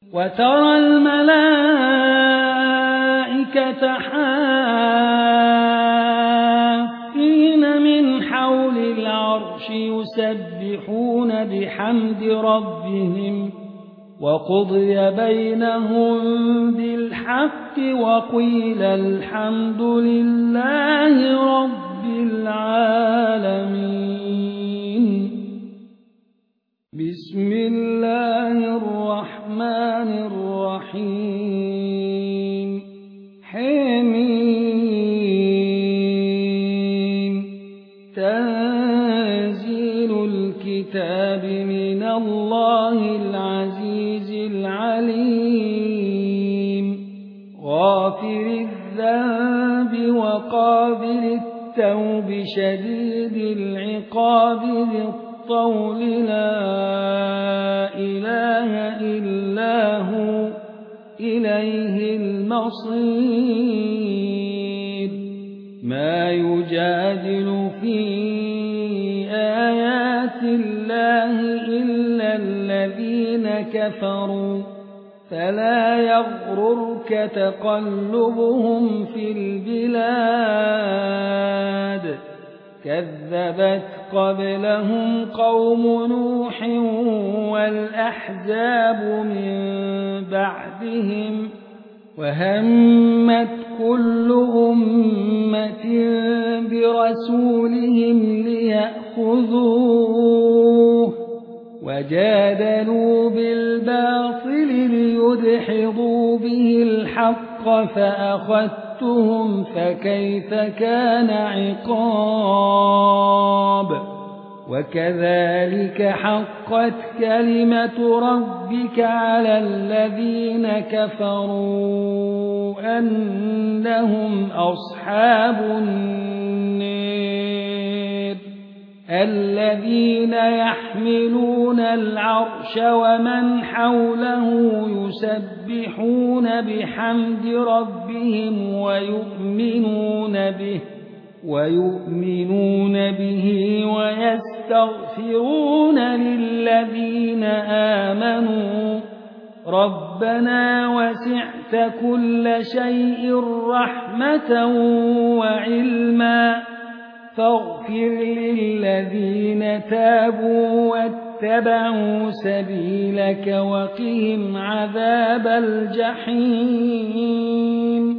وترى الملائكة حافين من حول العرش يسبحون بحمد ربهم وقضي بينهم بالحق وقيل الحمد لله رب العالمين. بسم الله الرحمن الرحيم. حميم. تنزيل الكتاب من الله العزيز العليم. غافر الذنب وقابل التوب شديد العقاب ذي الطول لا إله إلا هو إليه المصير. ما يجادل في آيات الله إلا الذين كفروا فلا يغررك تقلبهم في البلاد. كذبت قبلهم قوم نوح والأحزاب من بعدهم وهمت كل أمة برسولهم ليأخذوه وجادلوا بالباطل ليدحضوا به الحق فأخذتهم فكيف كان عقاب. وكذلك حقت كلمة ربك على الذين كفروا أنهم أصحاب النار. الذين يحملون العرش ومن حوله يسبحون بحمد ربهم ويؤمنون به ويستغفرون للذين آمنوا ربنا وسعت كل شيء رحمة وعلما فاغفر للذين تابوا واتبعوا سبيلك وقهم عذاب الجحيم.